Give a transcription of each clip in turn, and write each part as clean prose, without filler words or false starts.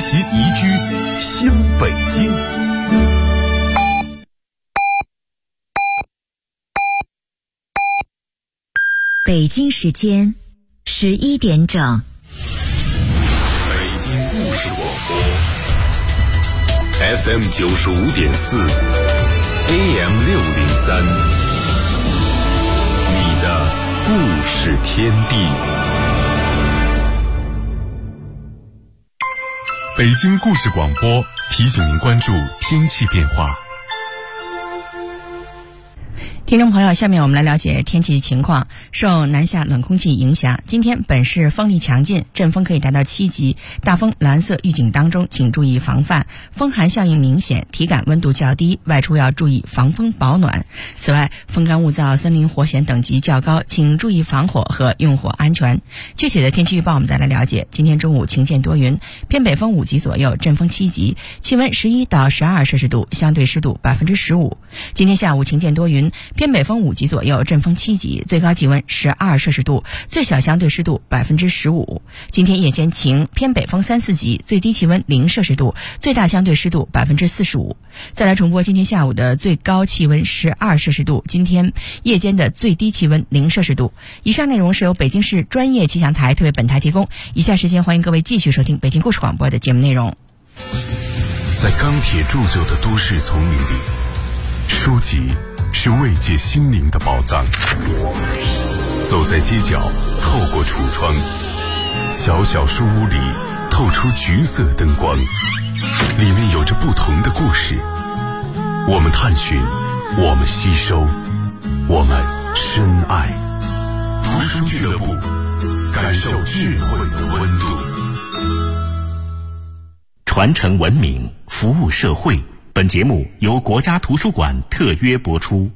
谐宜居新北京。 北京时间11点整。 北京故事广播 FM 95.4 AM 603，你的故事天地。北京故事广播提醒您关注天气变化。 听众朋友，下面我们来了解天气情况。受南下冷空气影响，今天本市风力强劲，阵风可以达到7级，大风蓝色预警当中，请注意防范。风寒效应明显，体感温度较低，外出要注意防风保暖。此外，风干物燥、森林火险等级较高，请注意防火和用火安全。具体的天气预报我们再来了解。今天中午晴间多云，偏北风5级左右，阵风7级，气温11到12摄氏度，相对湿度15%。今天下午晴间多云，偏北风5级左右，阵风7级，最高气温12摄氏度，最小相对湿度15%。今天夜间晴，偏北风3、4级，最低气温0摄氏度，最大相对湿度45%。再来重播今天下午的最高气温12摄氏度，今天夜间的最低气温0摄氏度。以上内容是由北京市专业气象台特为本台提供。以下时间欢迎各位继续收听北京故事广播的节目内容。 在钢铁铸就的都市丛林里，书籍是慰藉心灵的宝藏。走在街角，透过橱窗，小小书屋里透出橘色灯光，里面有着不同的故事。我们探寻，我们吸收，我们深爱。读书俱乐部，感受智慧的温度。 传承文明，服务社会。本节目由国家图书馆特约播出。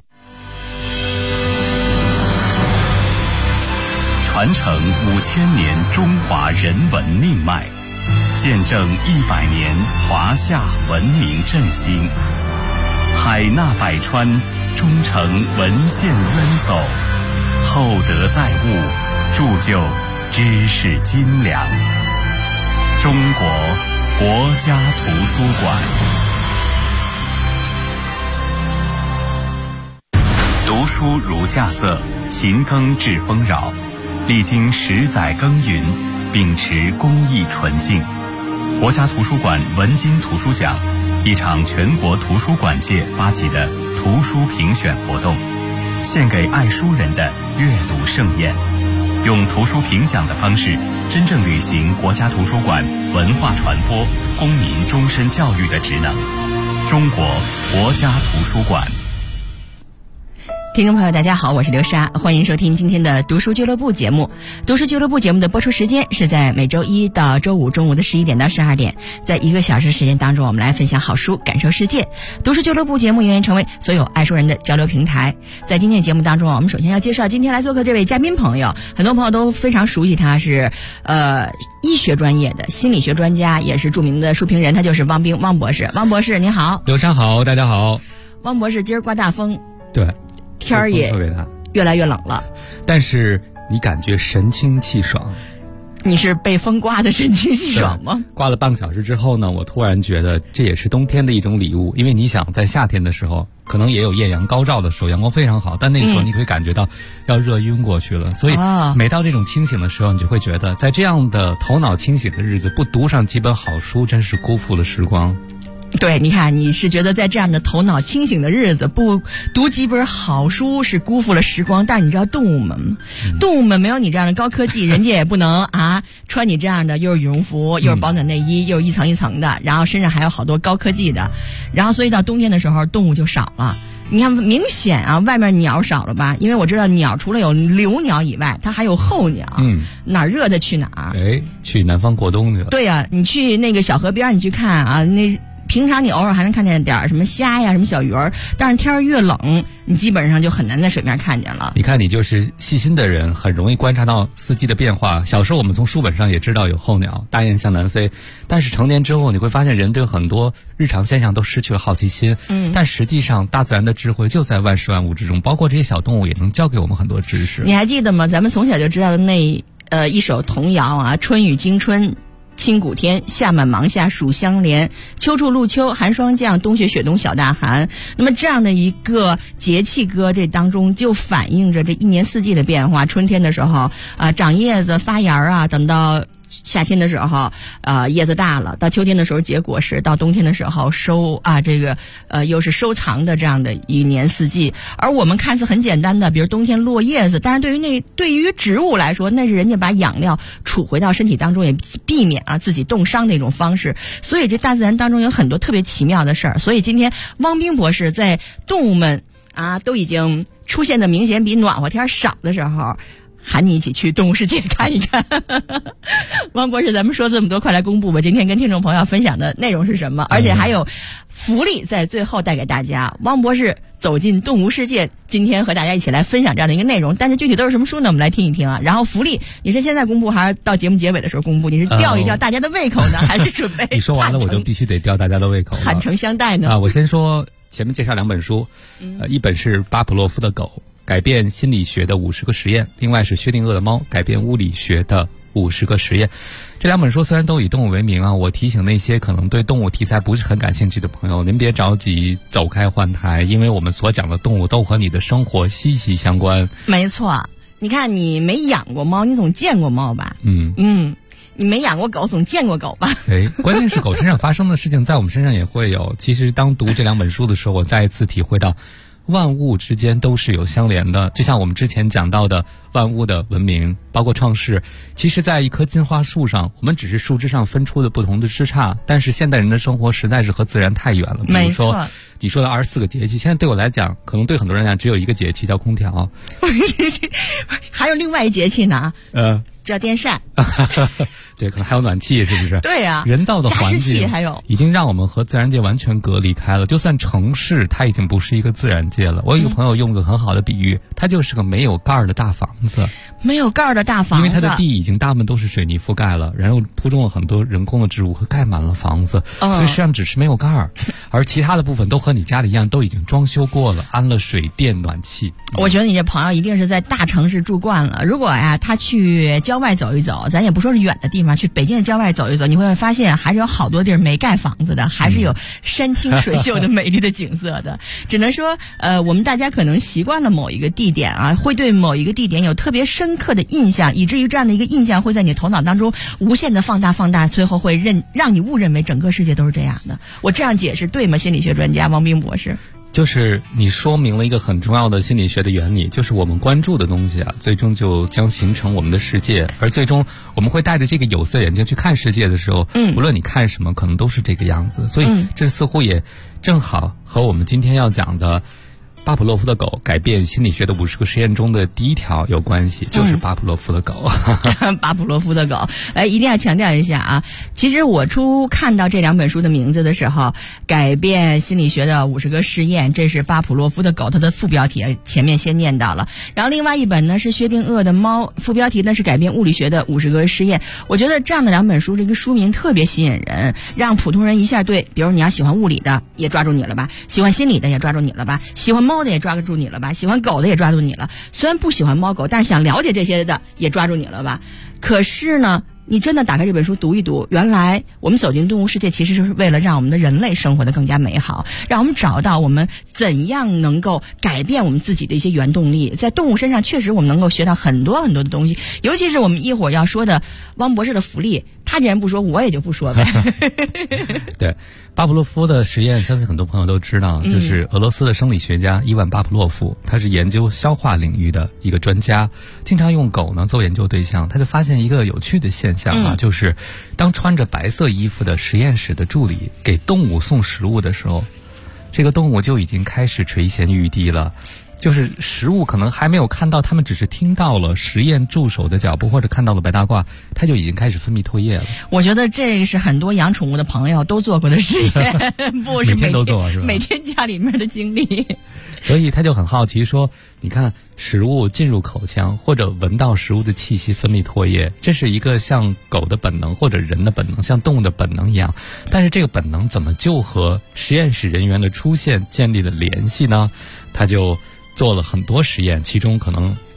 传承5000年中华人文命脉，见证100年华夏文明振兴。海纳百川，忠诚文献渊薮，厚德载物，铸就知识精良。中国国家图书馆。读书如稼穑，勤耕致丰饶。历经10载耕耘，秉持公益纯净，国家图书馆文津图书奖，一场全国图书馆界发起的图书评选活动，献给爱书人的阅读盛宴，用图书评奖的方式，真正履行国家图书馆文化传播、公民终身教育的职能。中国国家图书馆。 听众朋友大家好，我是刘莎，欢迎收听今天的读书俱乐部节目。读书俱乐部节目的播出时间是在每周一到周五中午的11点到12点，在1个小时时间当中，我们来分享好书，感受世界。读书俱乐部节目永远成为所有爱书人的交流平台。在今天的节目当中，我们首先要介绍今天来做客这位嘉宾朋友，很多朋友都非常熟悉他，是医学专业的心理学专家，也是著名的书评人，他就是汪冰，汪博士。汪博士您好。 刘莎好，大家好。 汪博士今儿刮大风， 对， 天儿也越来越冷了， 但是你感觉神清气爽。 你是被风刮的神清气爽吗？ 刮了半个小时之后呢，我突然觉得这也是冬天的一种礼物。因为你想在夏天的时候可能也有艳阳高照的时候，阳光非常好，但那个时候你会感觉到要热晕过去了。所以每到这种清醒的时候，你就会觉得在这样的头脑清醒的日子，不读上几本好书真是辜负了时光。 对，你看你是觉得在这样的头脑清醒的日子不读几本好书是辜负了时光，但是你知道动物们没有你这样的高科技，人家也不能穿你这样的又是羽绒服又是保暖内衣又是一层一层的，然后身上还有好多高科技的，然后所以到冬天的时候动物就少了。你看明显外面鸟少了吧？因为我知道鸟除了有留鸟以外，它还有候鸟。哪儿热的去哪儿？ 去南方过冬去了。 对呀，你去那个小河边你去看那平常你偶尔还能看见点什么虾呀什么小鱼儿，但是天儿越冷你基本上就很难在水面看见了。 你看你就是细心的人，很容易观察到四季的变化。小时候我们从书本上也知道有候鸟，大雁向南飞，但是成年之后你会发现人对很多日常现象都失去了好奇心。但实际上大自然的智慧就在万事万物之中，包括这些小动物也能教给我们很多知识。 你还记得吗？咱们从小就知道的那一首童谣春雨惊春清谷天，夏满芒夏，暑相连，秋处露秋，寒霜降，冬雪雪冬小大寒。那么这样的一个节气歌，这当中就反映着这一年四季的变化。春天的时候长叶子发芽啊，等到夏天的时候叶子大了，到秋天的时候结果实，到冬天的时候收又是收藏的这样的一年四季。而我们看似很简单的，比如冬天落叶子，但是对于植物来说，那是人家把养料储回到身体当中，也避免自己冻伤的一种方式。所以这大自然当中有很多特别奇妙的事儿。所以今天汪冰博士在动物们都已经出现的明显比暖和天少的时候，喊你一起去动物世界看一看。汪博士，咱们说这么多，快来公布吧！今天跟听众朋友分享的内容是什么？而且还有福利在最后带给大家。汪博士走进动物世界，今天和大家一起来分享这样的一个内容。但是具体都是什么书呢？我们来听一听啊。然后福利，你是现在公布还是到节目结尾的时候公布？你是吊一吊大家的胃口呢，还是准备？ 你说完了，我就必须得吊大家的胃口了。 坦诚相待呢？ 我先说前面介绍2本书，一本是巴甫洛夫的狗，改变心理学的50个实验，另外是薛定谔的猫，改变物理学的50个实验。这2本书虽然都以动物为名我提醒那些可能对动物题材不是很感兴趣的朋友，您别着急走开换台，因为我们所讲的动物都和你的生活息息相关。 没错，你看你没养过猫，你总见过猫吧？你没养过狗，总见过狗吧？ 关键是狗身上发生的事情在我们身上也会有。其实当读这2本书的时候，我再一次体会到万物之间都是有相连的。就像我们之前讲到的万物的文明，包括创世，其实在一棵金花树上，我们只是树枝上分出的不同的枝杈，但是现代人的生活实在是和自然太远了。比如说你说的24个节气，现在对我来讲，可能对很多人来讲只有一个节气叫空调。 还有另外一节气呢，叫电扇。 对，可能还有暖气，是不是？ 对呀， 人造的环境还有已经让我们和自然界完全隔离开了。就算城市，它已经不是一个自然界了。我有一个朋友用个很好的比喻，它就是个没有盖儿的大房子。 没有盖儿的大房子， 因为它的地已经大部分都是水泥覆盖了，然后铺种了很多人工的植物和盖满了房子，所以实际上只是没有盖儿，而其他的部分都和你家里一样，都已经装修过了，安了水电暖气。 我觉得你这朋友一定是在大城市住惯了。如果他去郊外走一走，咱也不说是远的地方，去北京的郊外走一走，你会发现还是有好多地儿没盖房子的，还是有山清水秀的美丽的景色的。只能说我们大家可能习惯了某一个地点会对某一个地点有特别深刻的印象，以至于这样的一个印象会在你头脑当中无限的放大，最后会让你误认为整个世界都是这样的。我这样解释对吗？心理学专家汪冰博士。 就是你说明了一个很重要的心理学的原理，就是我们关注的东西最终就将形成我们的世界，而最终我们会带着这个有色眼镜去看世界的时候，无论你看什么，可能都是这个样子。所以这似乎也正好和我们今天要讲的巴甫洛夫的狗改变心理学的50个实验中的第一条有关系，就是巴甫洛夫的狗。 巴甫洛夫的狗，一定要强调一下其实我初看到这2本书的名字的时候，改变心理学的50个实验，这是巴甫洛夫的狗，它的副标题前面先念到了。然后另外一本呢是薛定谔的猫，副标题呢是改变物理学的50个实验。我觉得这样的2本书，这个书名特别吸引人，让普通人一下对，比如你要喜欢物理的也抓住你了吧，喜欢心理的也抓住你了吧，喜欢猫的也抓住你了吧，喜欢狗的也抓住你了，虽然不喜欢猫狗，但是想了解这些的也抓住你了吧。可是呢，你真的打开这本书读一读，原来我们走进动物世界其实是为了让我们的人类生活得更加美好，让我们找到我们怎样能够改变我们自己的一些原动力。在动物身上确实我们能够学到很多很多的东西，尤其是我们一会儿要说的汪博士的福利，他既然不说，我也就不说呗。 对，巴甫洛夫的实验相信很多朋友都知道，就是俄罗斯的生理学家伊万巴甫洛夫，他是研究消化领域的一个专家，经常用狗呢做研究对象。他就发现一个有趣的现象就是当穿着白色衣服的实验室的助理给动物送食物的时候，这个动物就已经开始垂涎欲滴了。就是食物可能还没有看到，他们只是听到了实验助手的脚步或者看到了白大褂，它就已经开始分泌唾液了。 我觉得这是很多养宠物的朋友都做过的实验，不是每天都做是吧？ 每天家里面的经历。 所以他就很好奇说，你看食物进入口腔或者闻到食物的气息分泌唾液，这是一个像狗的本能或者人的本能，像动物的本能一样，但是这个本能怎么就和实验室人员的出现建立了联系呢？他就做了很多实验，其中可能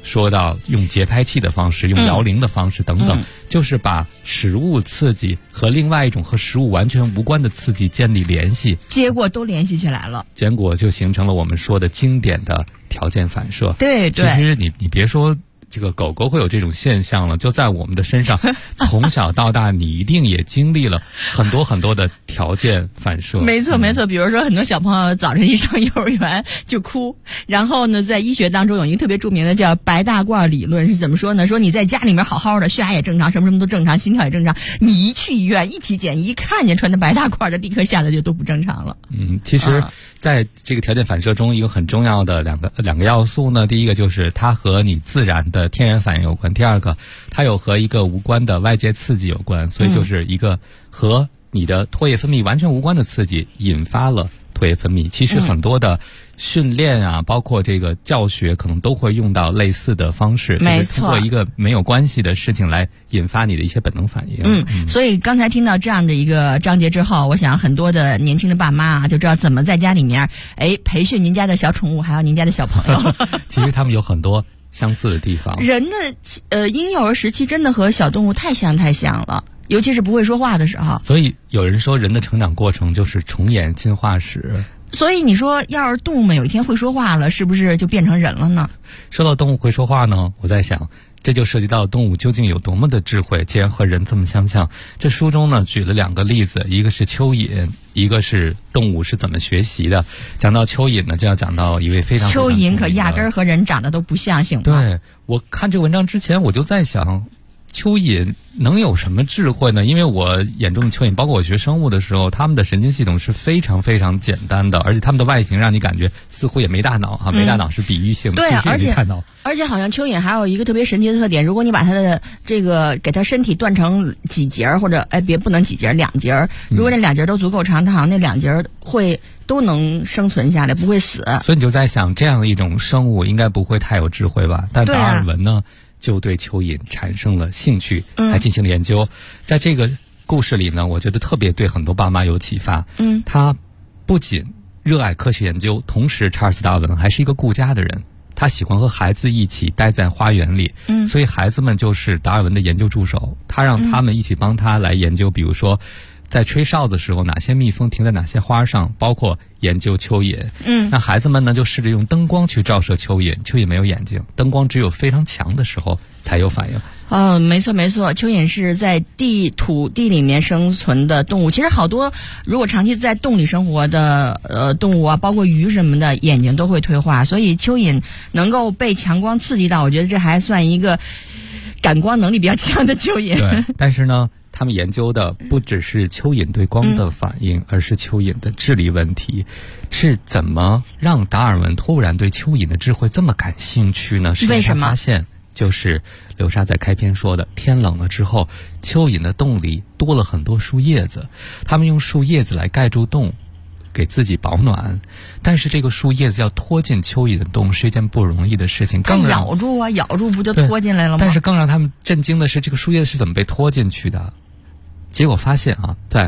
说到用节拍器的方式，用摇铃的方式等等，就是把食物刺激和另外一种和食物完全无关的刺激建立联系， 结果都联系起来了， 结果就形成了我们说的经典的条件反射。 对， 其实你别说这个狗狗会有这种现象了，就在我们的身上，从小到大你一定也经历了很多很多的条件反射。 没错没错，比如说很多小朋友早晨一上幼儿园就哭，然后呢，在医学当中有一个特别著名的叫白大褂理论，是怎么说呢？说你在家里面好好的，血压也正常，什么什么都正常，心跳也正常，你一去医院一体检，一看见穿的白大褂的，立刻下来就都不正常了。 其实在这个条件反射中，一个很重要的两个要素呢，第一个就是它和你自然的天然反应有关，第二个它有和一个无关的外界刺激有关，所以就是一个和你的唾液分泌完全无关的刺激引发了唾液分泌。其实很多的训练啊，包括这个教学可能都会用到类似的方式，就是通过一个没有关系的事情来引发你的一些本能反应。 所以刚才听到这样的一个章节之后，我想很多的年轻的爸妈啊，就知道怎么在家里面培训您家的小宠物，还有您家的小朋友。 其实他们有很多相似的地方。 人的婴幼儿时期真的和小动物太像了，尤其是不会说话的时候。 所以有人说人的成长过程就是重演进化史。 所以你说要是动物们有一天会说话了，是不是就变成人了呢？ 说到动物会说话呢，我在想这就涉及到动物究竟有多么的智慧，既然和人这么相像。这书中呢举了2个例子，一个是蚯蚓，一个是动物是怎么学习的。讲到蚯蚓呢，就要讲到一位非常蚯蚓可压根儿和人长得都不像，行吗？ 对，我看这个文章之前我就在想，蚯蚓能有什么智慧呢？因为我眼中的蚯蚓，包括我学生物的时候，他们的神经系统是非常非常简单的，而且他们的外形让你感觉似乎也没大脑啊，没大脑是比喻性的， 对， 而且好像蚯蚓还有一个特别神奇的特点，如果你把它的这个给它身体断成几节，或者不能几节，2节，如果那2节都足够长，它好像那2节都能生存下来，不会死。 所以你就在想，这样一种生物应该不会太有智慧吧？但达尔文呢？就对蚯蚓产生了兴趣，还进行了研究。在这个故事里呢，我觉得特别对很多爸妈有启发。他不仅热爱科学研究，同时查尔斯·达尔文还是一个顾家的人。他喜欢和孩子一起待在花园里，所以孩子们就是达尔文的研究助手。他让他们一起帮他来研究，比如说在吹哨子的时候，哪些蜜蜂停在哪些花上，包括研究蚯蚓。那孩子们呢就试着用灯光去照射蚯蚓，蚯蚓没有眼睛，灯光只有非常强的时候才有反应。 没错，蚯蚓是在土地里面生存的动物。其实好多如果长期在洞里生活的动物啊，包括鱼什么的，眼睛都会退化，所以蚯蚓能够被强光刺激到，我觉得这还算一个感光能力比较强的蚯蚓。 对，但是呢他们研究的不只是蚯蚓对光的反应，而是蚯蚓的智力问题。是怎么让达尔文突然对蚯蚓的智慧这么感兴趣呢？ 为什么？ 发现就是刘莎在开篇说的，天冷了之后，蚯蚓的洞里多了很多树叶子，他们用树叶子来盖住洞，给自己保暖。但是这个树叶子要拖进蚯蚓的洞是一件不容易的事情， 更咬住不就拖进来了吗？ 但是更让他们震惊的是，这个树叶子是怎么被拖进去的。结果发现啊，在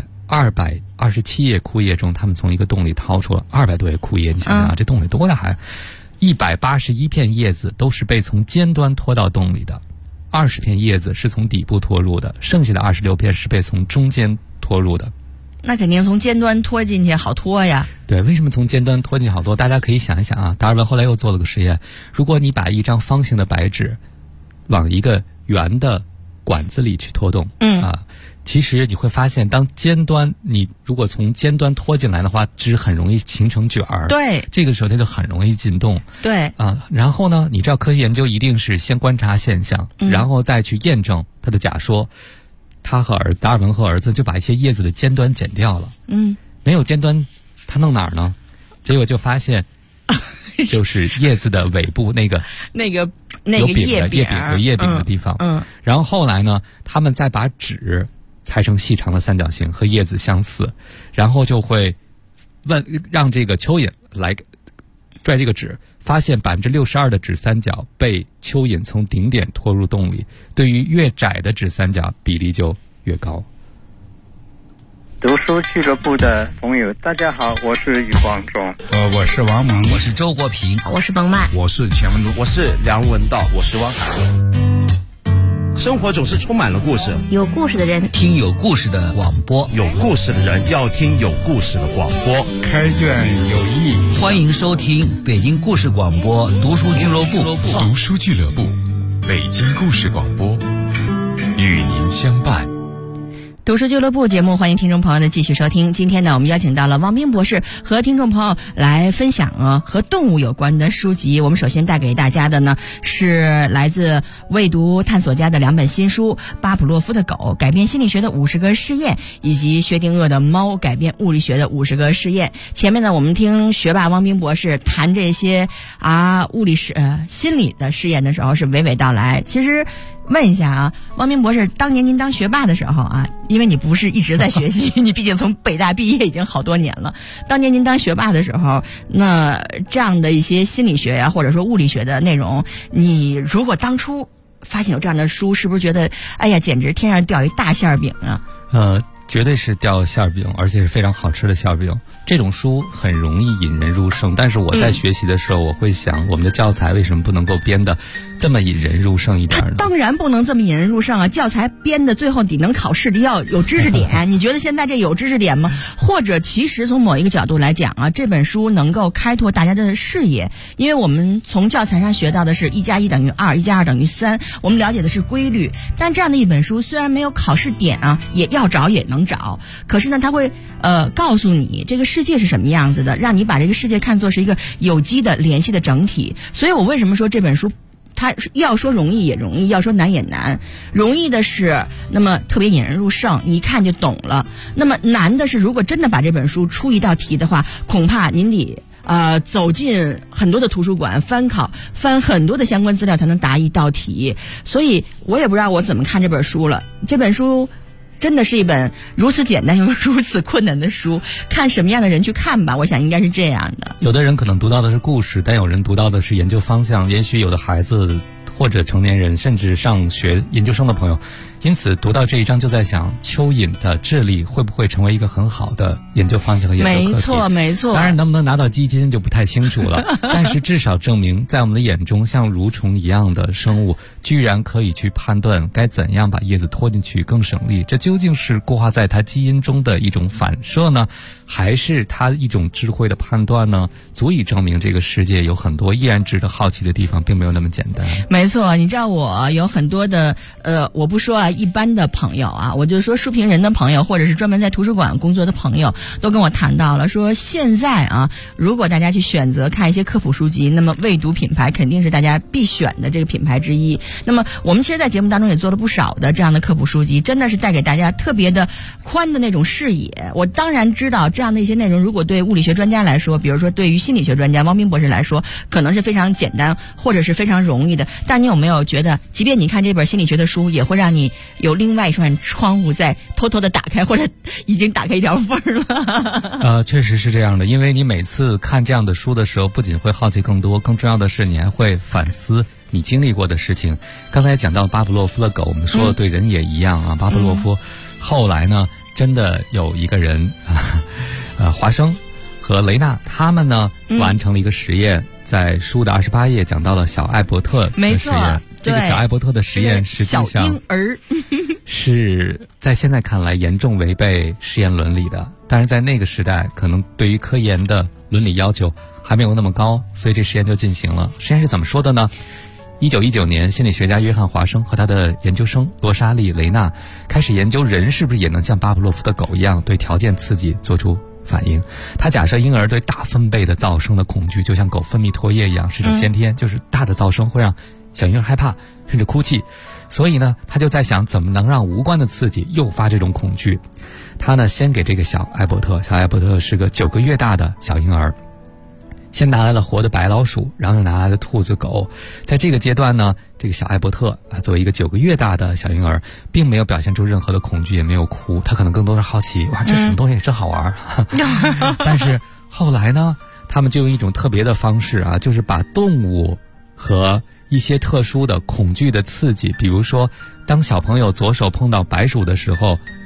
227页枯叶中，他们从一个洞里掏出了200多页枯叶。你想想啊，这洞里多大还181片叶子都是被从尖端拖到洞里的，20片叶子是从底部拖入的，剩下的26片是被从中间拖入的。 那肯定从尖端拖进去好拖呀。 对，为什么从尖端拖进去好拖？大家可以想一想啊，达尔文后来又做了个实验，如果你把一张方形的白纸往一个圆的管子里去拖动，其实你会发现，当尖端你如果从尖端拖进来的话，纸很容易形成卷儿。对，这个时候它就很容易进洞。对然后呢，你知道科学研究一定是先观察现象，然后再去验证它的假说。达尔文和儿子就把一些叶子的尖端剪掉了。没有尖端，他弄哪儿呢？结果就发现，就是叶子的尾部那个有叶柄的地方。然后后来呢，他们再把纸裁成细长的三角形，和叶子相似，然后就会让这个蚯蚓来拽这个纸，发现62%的纸三角被蚯蚓从顶点拖入洞里，对于越窄的纸三角比例就越高。 读书俱乐部的朋友，大家好，我是余光中。 我是王蒙， 我是周国平， 我是冯曼， 我是钱文忠， 我是梁文道，我是汪涵。生活总是充满了故事， 有故事的人听有故事的广播， 有故事的人要听有故事的广播。 开卷有益， 欢迎收听北京故事广播读书俱乐部。 读书俱乐部，北京故事广播，与您相伴。 读书俱乐部节目，欢迎听众朋友的继续收听。今天呢，我们邀请到了汪斌博士和听众朋友来分享和动物有关的书籍。我们首先带给大家的呢是来自未读探索家的2本新书：巴甫洛夫的狗改变心理学的50个试验，以及薛定谔的猫改变物理学的50个试验。前面呢，我们听学霸汪斌博士谈这些物理心理的试验的时候是娓娓道来。其实问一下汪斌博士，当年您当学霸的时候因为你不是一直在学习，你毕竟从北大毕业已经好多年了。当年您当学霸的时候，那这样的一些心理学或者说物理学的内容，你如果当初发现有这样的书，是不是觉得哎呀，简直天上掉一大馅饼啊？ 绝对是掉馅饼，而且是非常好吃的馅饼。这种书很容易引人入胜，但是我在学习的时候，我会想，我们的教材为什么不能够编的这么引人入胜一点呢？ 当然不能这么引人入胜啊！教材编的最后你能考试的要有知识点，你觉得现在这有知识点吗？或者其实从某一个角度来讲这本书能够开拓大家的视野，因为我们从教材上学到的是1+1等于2，1+2等于3，我们了解的是规律。但这样的一本书虽然没有考试点也要找也能找，可是呢，它会告诉你这个世界是什么样子的，让你把这个世界看作是一个有机的联系的整体。所以我为什么说这本书它要说容易也容易，要说难也难。容易的是那么特别引人入胜，你一看就懂了。那么难的是，如果真的把这本书出一道题的话，恐怕您得走进很多的图书馆翻很多的相关资料才能答一道题。所以我也不知道我怎么看这本书了。这本书真的是一本如此简单又如此困难的书，看什么样的人去看吧，我想应该是这样的。 有的人可能读到的是故事，但有人读到的是研究方向。也许有的孩子或者成年人，甚至上学研究生的朋友，因此读到这一章就在想，蚯蚓的智力会不会成为一个很好的研究方向和研究课题？ 没错。 当然能不能拿到基金就不太清楚了，但是至少证明在我们的眼中，像蠕虫一样的生物居然可以去判断该怎样把叶子拖进去更省力。这究竟是固化在它基因中的一种反射呢，还是它一种智慧的判断呢？足以证明这个世界有很多依然值得好奇的地方，并没有那么简单。 没错，你知道我有很多的我不说一般的朋友我就说书评人的朋友，或者是专门在图书馆工作的朋友，都跟我谈到了说，现在如果大家去选择看一些科普书籍，那么未读品牌肯定是大家必选的这个品牌之一。那么我们其实在节目当中也做了不少的这样的科普书籍，真的是带给大家特别的宽的那种视野。我当然知道这样的一些内容，如果对物理学专家来说，比如说对于心理学专家汪斌博士来说，可能是非常简单或者是非常容易的。但你有没有觉得，即便你看这本心理学的书，也会让你有另外一扇窗户在偷偷的打开，或者已经打开一条缝了？ 确实是这样的，因为你每次看这样的书的时候，不仅会好奇更多，更重要的是你还会反思你经历过的事情。刚才讲到巴甫洛夫的狗，我们说对人也一样巴甫洛夫后来呢，真的有一个人华生和雷纳他们呢完成了一个实验，在书的28页讲到了小艾伯特的实验。这个小艾伯特的实验实际上小婴儿是在现在看来严重违背实验伦理的，但是在那个时代可能对于科研的伦理要求还没有那么高，所以这实验就进行了。实验是怎么说的呢？1919年，心理学家约翰华生和他的研究生罗莎莉雷纳开始研究人是不是也能像巴甫洛夫的狗一样对条件刺激做出反应。他假设婴儿对大分贝的噪声的恐惧就像狗分泌唾液一样是种先天，就是大的噪声会让小婴儿害怕甚至哭泣。所以呢，他就在想怎么能让无关的刺激诱发这种恐惧。他呢先给这个小艾伯特是个9个月大的小婴儿，先拿来了活的白老鼠，然后又拿来了兔子狗。在这个阶段呢，这个小艾伯特作为一个9个月大的小婴儿，并没有表现出任何的恐惧，也没有哭，他可能更多是好奇，哇，这什么东西真好玩但是后来呢，他们就用一种特别的方式就是把动物和一些特殊的恐惧的刺激，比如说当小朋友左手碰到白鼠的时候，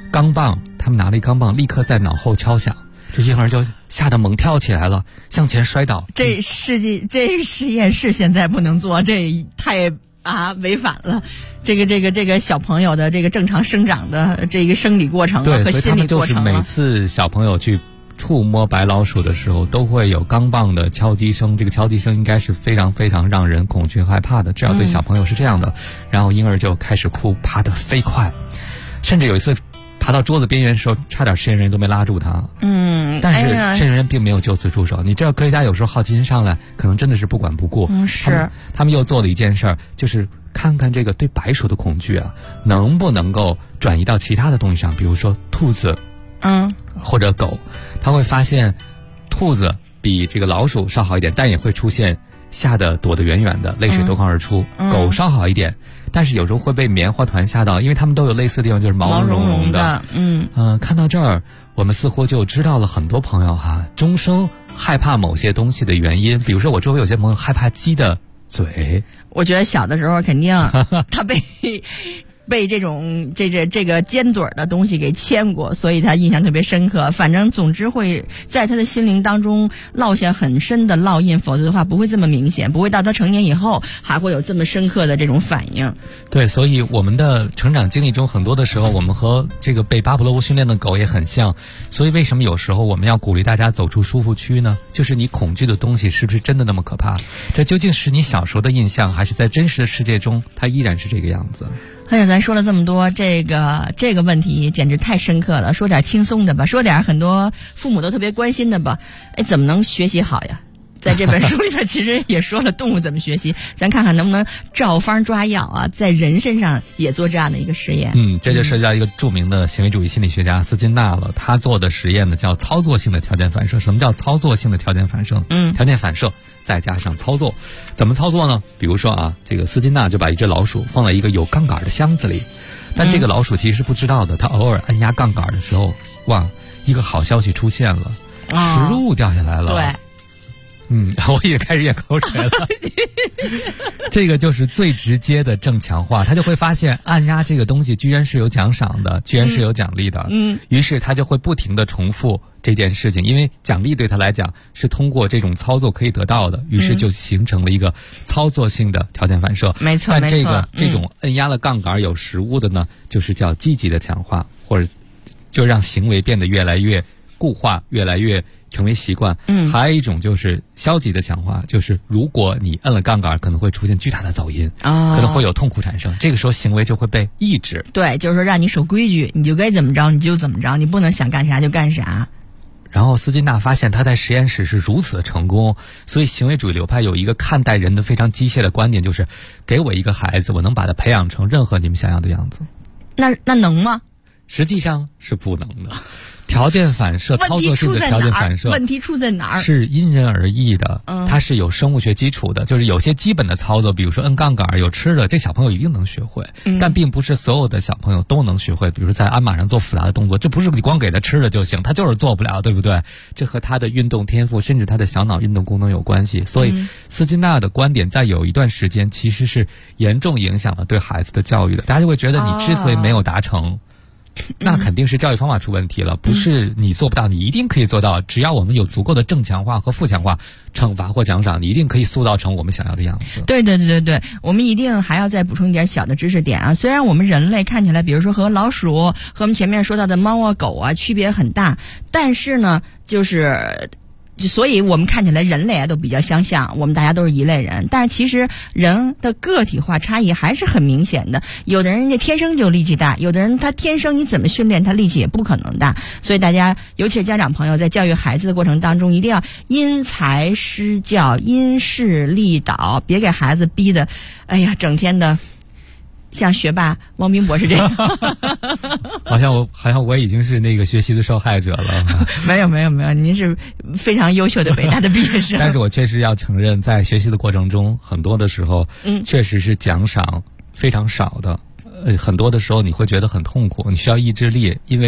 钢棒，他们拿了一钢棒，立刻在脑后敲响，这婴儿就吓得猛跳起来了，向前摔倒。 这实验室现在不能做，这太违反了这个小朋友的这个正常生长的这个生理过程和心理过程。对，所以他们就是每次小朋友去触摸白老鼠的时候，都会有钢棒的敲击声，这个敲击声应该是非常非常让人恐惧害怕的，至少对小朋友是这样的。然后婴儿就开始哭，爬得飞快，甚至有一次爬到桌子边缘的时候，差点实验人员都没拉住他。但是实验人员并没有就此住手。你知道科学家有时候好奇心上来，可能真的是不管不顾。他们又做了一件事儿，就是看看这个对白鼠的恐惧啊，能不能够转移到其他的东西上，比如说兔子，或者狗。他会发现兔子比这个老鼠稍好一点，但也会出现吓得躲得远远的，泪水夺眶而出。狗稍好一点，但是有时候会被棉花团吓到，因为它们都有类似的地方，就是毛茸茸的。看到这儿，我们似乎就知道了很多朋友终生害怕某些东西的原因。比如说我周围有些朋友害怕鸡的嘴， 我觉得小的时候肯定他被这种这个尖嘴的东西给牵过，所以他印象特别深刻。反正总之会在他的心灵当中烙下很深的烙印，否则的话不会这么明显，不会到他成年以后还会有这么深刻的这种反应。 对，所以我们的成长经历中，很多的时候我们和这个被巴甫洛夫训练的狗也很像。所以为什么有时候我们要鼓励大家走出舒服区呢？就是你恐惧的东西是不是真的那么可怕？这究竟是你小时候的印象，还是在真实的世界中它依然是这个样子？ 哎呀，咱说了这么多，这个问题简直太深刻了。说点轻松的吧，说点很多父母都特别关心的吧。怎么能学习好呀？在这本书里边其实也说了动物怎么学习，咱看看能不能照方抓药啊，在人身上也做这样的一个实验。 这就涉及到一个著名的行为主义心理学家斯金纳了。他做的实验呢叫操作性的条件反射。什么叫操作性的条件反射？条件反射再加上操作。怎么操作呢？比如说这个斯金纳就把一只老鼠放在一个有杠杆的箱子里，但这个老鼠其实是不知道的，他偶尔按压杠杆的时候，哇，一个好消息出现了，食物掉下来了。 对。 我也开始咽口水了。这个就是最直接的正强化，他就会发现按压这个东西居然是有奖赏的，居然是有奖励的。于是他就会不停地重复这件事情，因为奖励对他来讲是通过这种操作可以得到的，于是就形成了一个操作性的条件反射。 没错， 但这种按压了杠杆有食物的呢，就是叫积极的强化，或者就让行为变得越来越固化，越来越成为习惯。还有一种就是消极的强化，就是如果你摁了杠杆，可能会出现巨大的噪音，可能会有痛苦产生，这个时候行为就会被抑制。 对，就是说让你守规矩，你就该怎么着你就怎么着，你不能想干啥就干啥。 然后斯金纳发现他在实验室是如此的成功，所以行为主义流派有一个看待人的非常机械的观点，就是给我一个孩子，我能把他培养成任何你们想要的样子。 那能吗？ 实际上是不能的。条件反射，操作性的条件反射， 问题出在哪儿？ 是因人而异的。它是有生物学基础的，就是有些基本的操作，比如说摁杠杆、有吃的，这小朋友一定能学会。但并不是所有的小朋友都能学会。比如说在鞍马上做复杂的动作，这不是你光给他吃的就行，他就是做不了，对不对？这和他的运动天赋，甚至他的小脑运动功能有关系。所以斯金纳的观点在有一段时间其实是严重影响了对孩子的教育的。大家就会觉得你之所以没有达成，那肯定是教育方法出问题了，不是你做不到，你一定可以做到。只要我们有足够的正强化和负强化，惩罚或奖赏，你一定可以塑造成我们想要的样子。 对，我们一定还要再补充一点小的知识点啊。虽然我们人类看起来，比如说和老鼠、和我们前面说到的猫啊、狗啊区别很大，但是呢，所以我们看起来人类都比较相像，我们大家都是一类人，但是其实人的个体化差异还是很明显的。有的人家天生就力气大，有的人他天生你怎么训练他力气也不可能大。所以大家尤其是家长朋友在教育孩子的过程当中，一定要因材施教，因势利导，别给孩子逼的整天的像学霸汪冰博士这样。 好像我已经是那个学习的受害者了。 没有，您是非常优秀的伟大的毕业生。 但是我确实要承认，在学习的过程中，很多的时候，确实是奖赏非常少的。很多的时候你会觉得很痛苦，你需要意志力，因为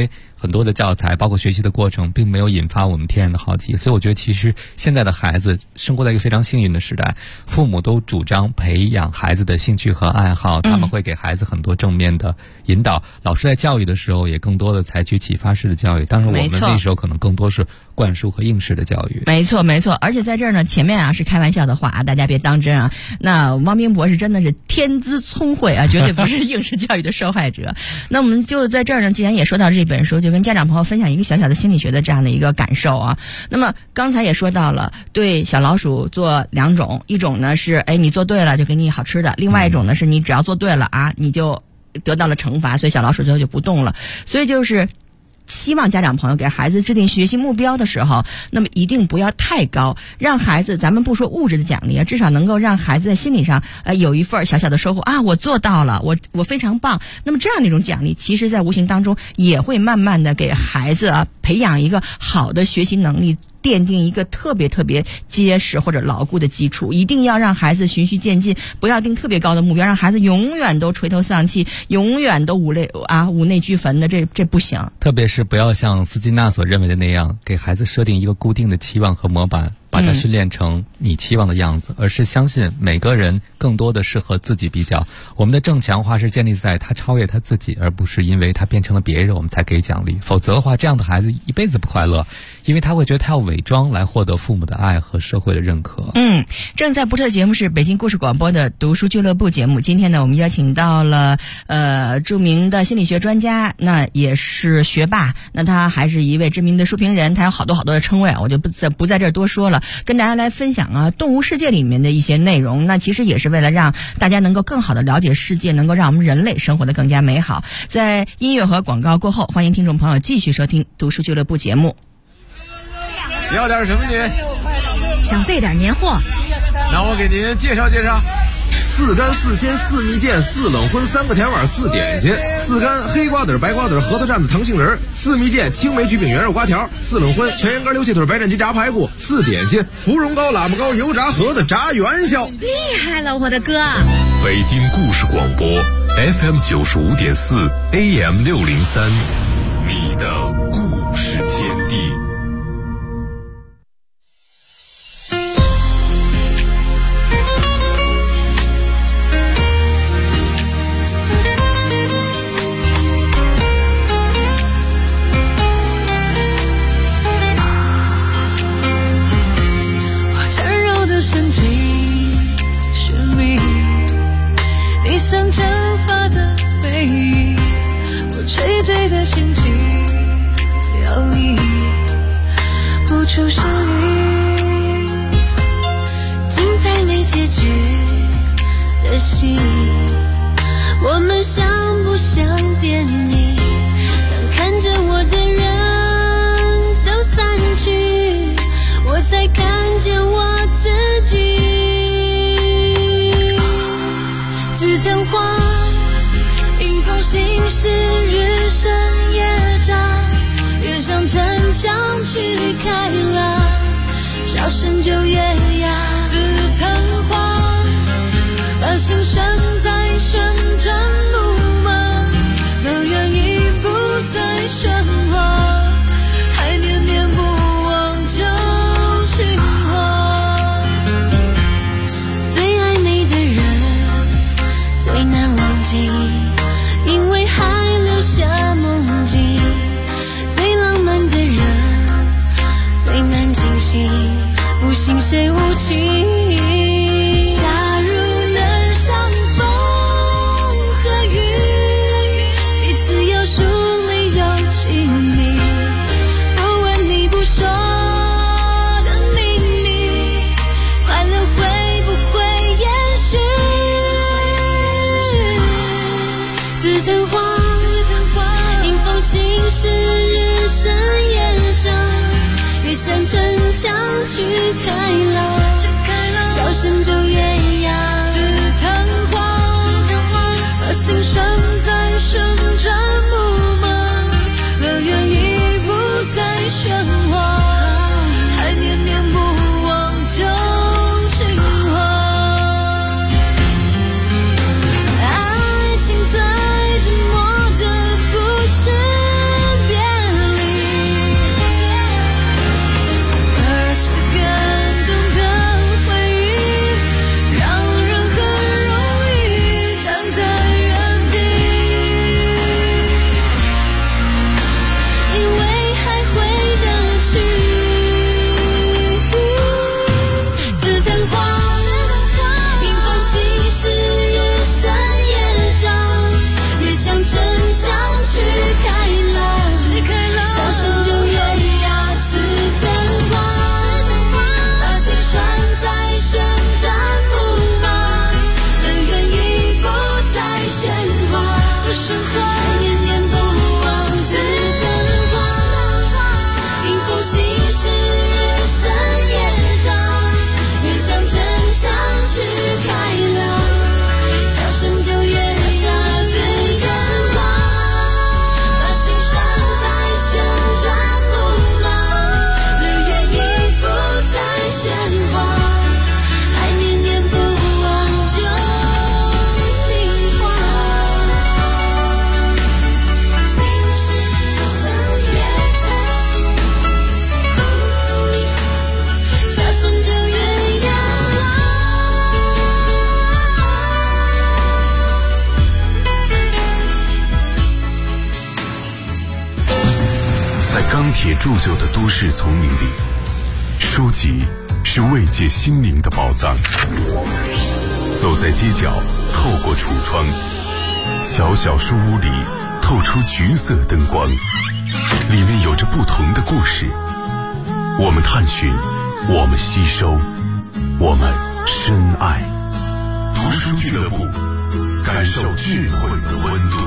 很多的教材，包括学习的过程，并没有引发我们天然的好奇。所以我觉得其实现在的孩子生活在一个非常幸运的时代，父母都主张培养孩子的兴趣和爱好，他们会给孩子很多正面的引导，老师在教育的时候也更多的采取启发式的教育，当然我们那时候可能更多是灌输和应试的教育。 没错没错，而且在这儿呢，前面啊是开玩笑的话，大家别当真啊。那汪斌博士真的是天资聪慧啊，绝对不是应试教育的受害者。那我们就在这儿呢，既然也说到这本书，就跟家长朋友分享一个小小的心理学的这样的一个感受啊。那么刚才也说到了，对小老鼠做2种，一种呢是你做对了就给你好吃的，另外一种呢是你只要做对了啊，你就得到了惩罚，所以小老鼠最后就不动了。所以就是希望家长朋友给孩子制定学习目标的时候，那么一定不要太高，让孩子，咱们不说物质的奖励啊，至少能够让孩子在心理上有一份小小的收获啊，我做到了，我非常棒。那么这样的一种奖励，其实在无形当中也会慢慢的给孩子培养一个好的学习能力，奠定一个特别特别结实或者牢固的基础。一定要让孩子循序渐进，不要定特别高的目标，让孩子永远都垂头丧气，永远都五内俱焚的，这不行。 特别是不要像斯金纳所认为的那样，给孩子设定一个固定的期望和模板，把他训练成你期望的样子，而是相信每个人更多的是和自己比较。我们的正强化是建立在他超越他自己，而不是因为他变成了别人我们才给奖励。否则的话，这样的孩子一辈子不快乐，因为他会觉得他要伪装来获得父母的爱和社会的认可。 正在播出的节目是北京故事广播的读书俱乐部节目。今天呢，我们邀请到了著名的心理学专家，那也是学霸，那他还是一位知名的书评人，他有好多的称谓，我就不在这儿多说了，跟大家来分享动物世界里面的一些内容。那其实也是为了让大家能够更好的了解世界，能够让我们人类生活得更加美好。在音乐和广告过后，欢迎听众朋友继续收听读书俱乐部节目。 要点什么您？ 想备点年货， 那我给您介绍介绍。4干4鲜4蜜饯4冷荤3个甜碗4点心，4干黑瓜子白瓜子核桃蘸子糖杏仁，4蜜饯青梅焗饼圆肉瓜条，4冷荤全羊肝溜气腿白斩鸡炸排骨，4点心芙蓉糕喇嘛糕油炸盒子炸元宵。 厉害了我的哥！ 北京故事广播 FM 95.4 AM 603，你的故事天地。 像蒸发的背影，我垂坠的心情摇曳不出声音，精彩没结局的戏，我们像不像电影？当看着我的人都散去，我才看见我自己。紫藤花，迎风行驶，日升夜长，越向城墙去开朗，笑声就越哑。紫藤花，把心拴在旋转木马，那样已不再喧哗，还念念不忘旧情话。最爱你的人最难忘记，因为还留下梦境。最浪漫的人最难清醒，不信谁铸就的都市丛林里，书籍是慰藉心灵的宝藏。走在街角，透过橱窗，小小书屋里透出橘色灯光，里面有着不同的故事。我们探寻，我们吸收，我们深爱。读书俱乐部，感受智慧的温度。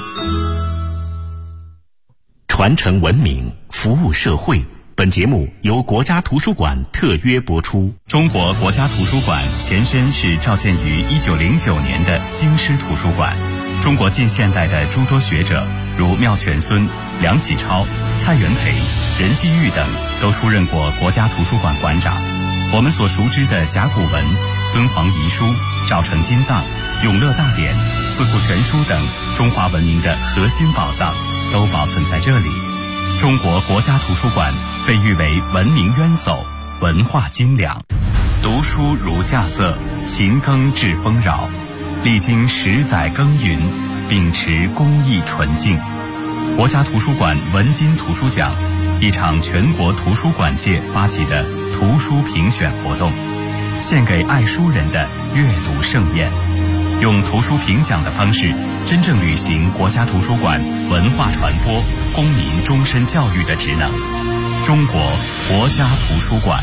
传承文明，服务社会。本节目由国家图书馆特约播出。 中国国家图书馆前身是召建于1909年的京师图书馆。中国近现代的诸多学者，如妙泉孙、梁启超、蔡元培、任继玉等，都出任过国家图书馆馆长。我们所熟知的甲骨文、敦煌遗书、赵城金藏、永乐大典、四库全书等中华文明的核心宝藏，都保存在这里。中国国家图书馆被誉为文明渊薮，文化精良。读书如稼穑，勤耕致丰饶。历经10载耕耘，秉持公益纯净。国家图书馆文津图书奖，一场全国图书馆界发起的图书评选活动，献给爱书人的阅读盛宴。用图书评奖的方式，真正履行国家图书馆文化传播、公民终身教育的职能。中国国家图书馆。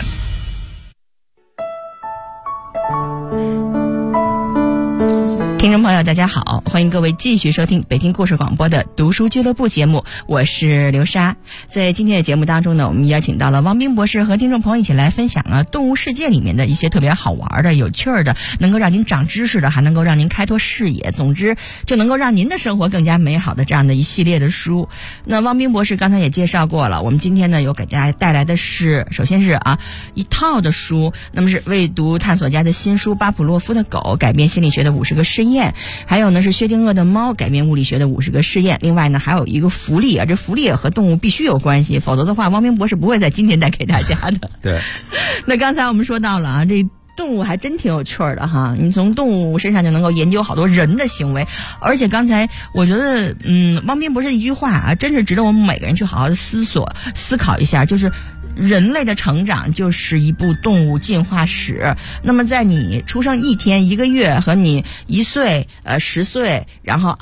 听众朋友大家好，欢迎各位继续收听北京故事广播的读书俱乐部节目，我是刘莎。在今天的节目当中呢，我们邀请到了汪斌博士和听众朋友一起来分享动物世界里面的一些特别好玩的、有趣的，能够让您长知识的，还能够让您开拓视野，总之就能够让您的生活更加美好的这样的一系列的书。那汪斌博士刚才也介绍过了，我们今天呢有给大家带来的是，首先是一套的书，那么是未读探索家的新书《巴甫洛夫的狗改变心理学的50个试验》，还有呢是薛定谔的猫改变物理学的50个试验。另外呢还有一个福利这福利也和动物必须有关系，否则的话汪斌博士不会在今天带给大家的。 对。 那刚才我们说到了这动物还真挺有趣的哈，你从动物身上就能够研究好多人的行为。而且刚才我觉得汪斌博士一句话真是值得我们每个人去好好的思考一下，就是人类的成长就是一部动物进化史。那么在你出生1天、1个月和你1岁、10岁，然后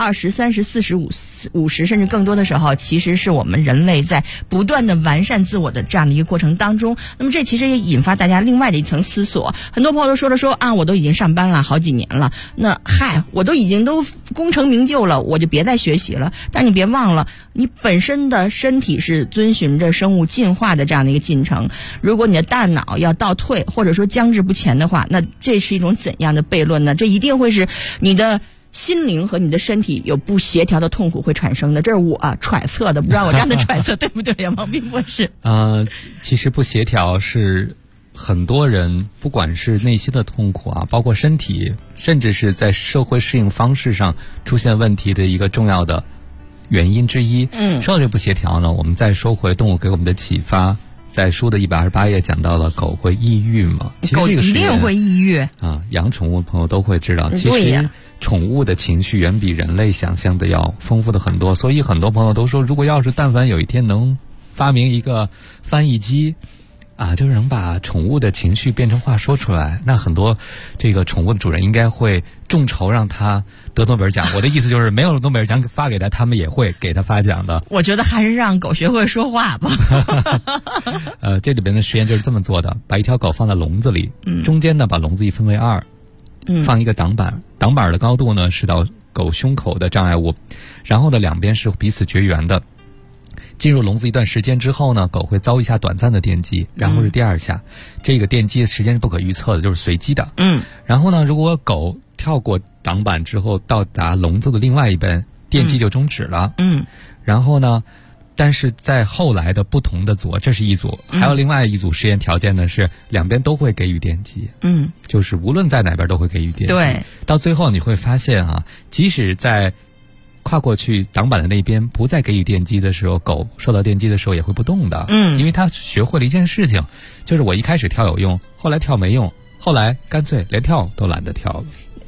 20、30、40、50甚至更多的时候，其实是我们人类在不断的完善自我的这样的一个过程当中。那么这其实也引发大家另外的一层思索。很多朋友都说我都已经上班了好几年了，那我都已经功成名就了，我就别再学习了。但你别忘了，你本身的身体是遵循着生物进化的这样的一个进程。如果你的大脑要倒退，或者说僵滞不前的话，那这是一种怎样的悖论呢？这一定会是你的心灵和你的身体有不协调的痛苦会产生的。这是我揣测的，不知道我这样的揣测对不对呀，汪斌博士？ 其实不协调是很多人不管是内心的痛苦包括身体，甚至是在社会适应方式上出现问题的一个重要的原因之一。说到这不协调呢，我们再说回动物给我们的启发。在书的128页讲到了狗会抑郁嘛？其实这个狗一定会抑郁养宠物的朋友都会知道，其实宠物的情绪远比人类想象的要丰富的很多。所以很多朋友都说，如果要是但凡有一天能发明一个翻译机就是能把宠物的情绪变成话说出来，那很多这个宠物的主人应该会众筹让他得诺贝尔奖。我的意思就是没有诺贝尔奖发给他，他们也会给他发奖的。 我觉得还是让狗学会说话吧。 这里边的实验就是这么做的，把一条狗放在笼子里，中间呢把笼子一分为2，放一个挡板，挡板的高度呢是到狗胸口的障碍物，然后呢两边是彼此绝缘的。进入笼子一段时间之后呢，狗会遭一下短暂的电击，然后是第2下，这个电击的时间是不可预测的，就是随机的。然后呢，如果狗跳过挡板之后到达笼子的另外一边，电击就终止了。然后呢，但是在后来的不同的组，这是一组，还有另外一组实验条件呢是两边都会给予电击。就是无论在哪边都会给予电击。 对， 到最后你会发现即使在跨过去挡板的那边不再给予电击的时候，狗受到电击的时候也会不动的。因为它学会了一件事情，就是我一开始跳有用，后来跳没用，后来干脆连跳都懒得跳了。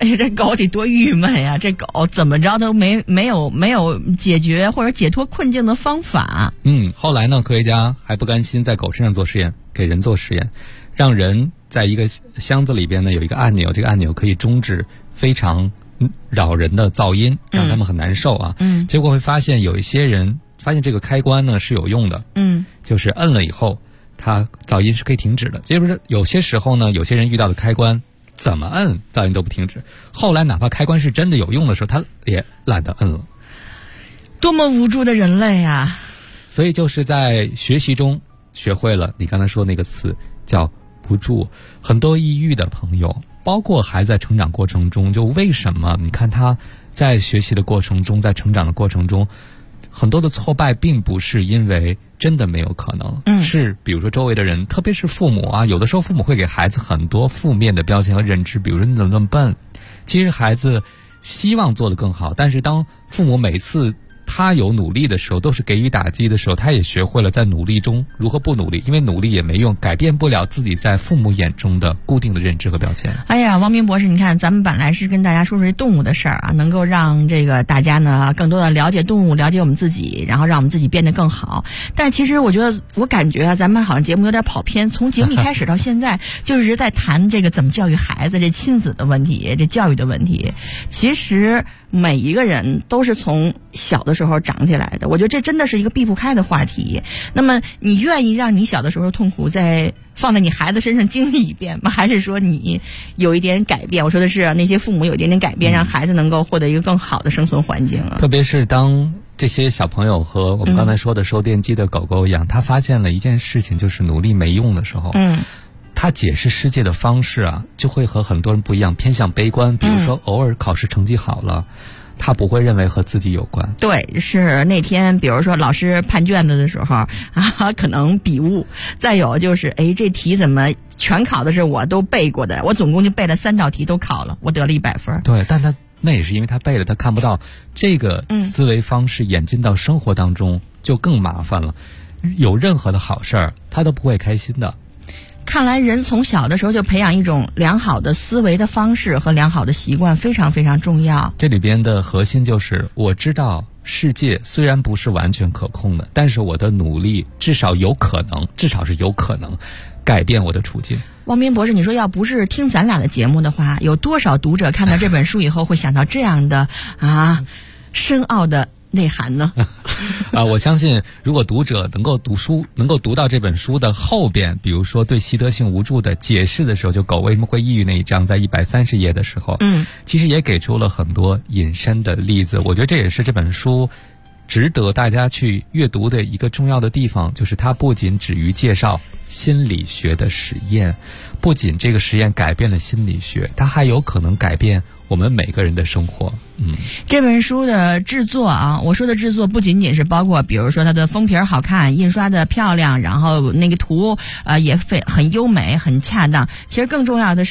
哎呀，这狗得多郁闷呀！这狗怎么着都没有解决或者解脱困境的方法。 后来呢，科学家还不甘心在狗身上做实验，给人做实验，让人在一个箱子里边呢有一个按钮，这个按钮可以终止非常扰人的噪音，让他们很难受啊。结果会发现有一些人发现这个开关呢是有用的，就是摁了以后，它噪音是可以停止的。就是有些时候呢，有些人遇到的开关怎么摁噪音都不停止，后来哪怕开关是真的有用的时候，他也懒得摁了。 多么无助的人类啊！ 所以就是在学习中学会了你刚才说那个词叫不助。很多抑郁的朋友，包括孩子在成长过程中，就为什么你看他在学习的过程中，在成长的过程中，很多的挫败并不是因为真的没有可能，是比如说周围的人，特别是父母啊，有的时候父母会给孩子很多负面的标签和认知，比如说你怎么那么笨。其实孩子希望做得更好，但是当父母每次他有努力的时候，都是给予打击的时候，他也学会了在努力中如何不努力，因为努力也没用，改变不了自己在父母眼中的固定的认知和标签。 哎呀，王明博士，你看咱们本来是跟大家说说动物的事儿啊，能够让这个大家呢更多的了解动物，了解我们自己，然后让我们自己变得更好。但其实我感觉啊，咱们好像节目有点跑偏，从节目一开始到现在就一直在谈这个怎么教育孩子，这亲子的问题，这教育的问题。其实每一个人都是从小的时候长起来的，我觉得这真的是一个避不开的话题。那么你愿意让你小的时候的痛苦再放在你孩子身上经历一遍吗？还是说你有一点改变？我说的是那些父母有一点点改变，让孩子能够获得一个更好的生存环境啊。 特别是当这些小朋友和我们刚才说的收电机的狗狗一样，他发现了一件事情，就是努力没用的时候，他解释世界的方式啊，就会和很多人不一样，偏向悲观。比如说偶尔考试成绩好了，他不会认为和自己有关。 对，是那天比如说老师判卷子的时候啊，可能笔误，再有就是这题怎么全考的是我都背过的，我总共就背了3道题都考了，我得了100分。 对，但他那也是因为他背了，他看不到这个思维方式演进到生活当中就更麻烦了。有任何的好事儿他都不会开心的。 看来人从小的时候就培养一种良好的思维的方式和良好的习惯非常非常重要。 这里边的核心就是我知道世界虽然不是完全可控的，但是我的努力至少是有可能改变我的处境。 汪斌博士，你说要不是听咱俩的节目的话，有多少读者看到这本书以后会想到这样的深奥的内涵呢？ 我相信如果读者能够读书，能够读到这本书的后边，比如说对习得性无助的解释的时候，就狗为什么会抑郁那一章在130页的时候，其实也给出了很多引申的例子。我觉得这也是这本书值得大家去阅读的一个重要的地方，就是它不仅止于介绍心理学的实验，不仅这个实验改变了心理学，它还有可能改变我们每个人的生活。 这本书的制作啊，我说的制作不仅仅是包括比如说它的封皮好看，印刷的漂亮，然后那个图也很优美很恰当，其实更重要的是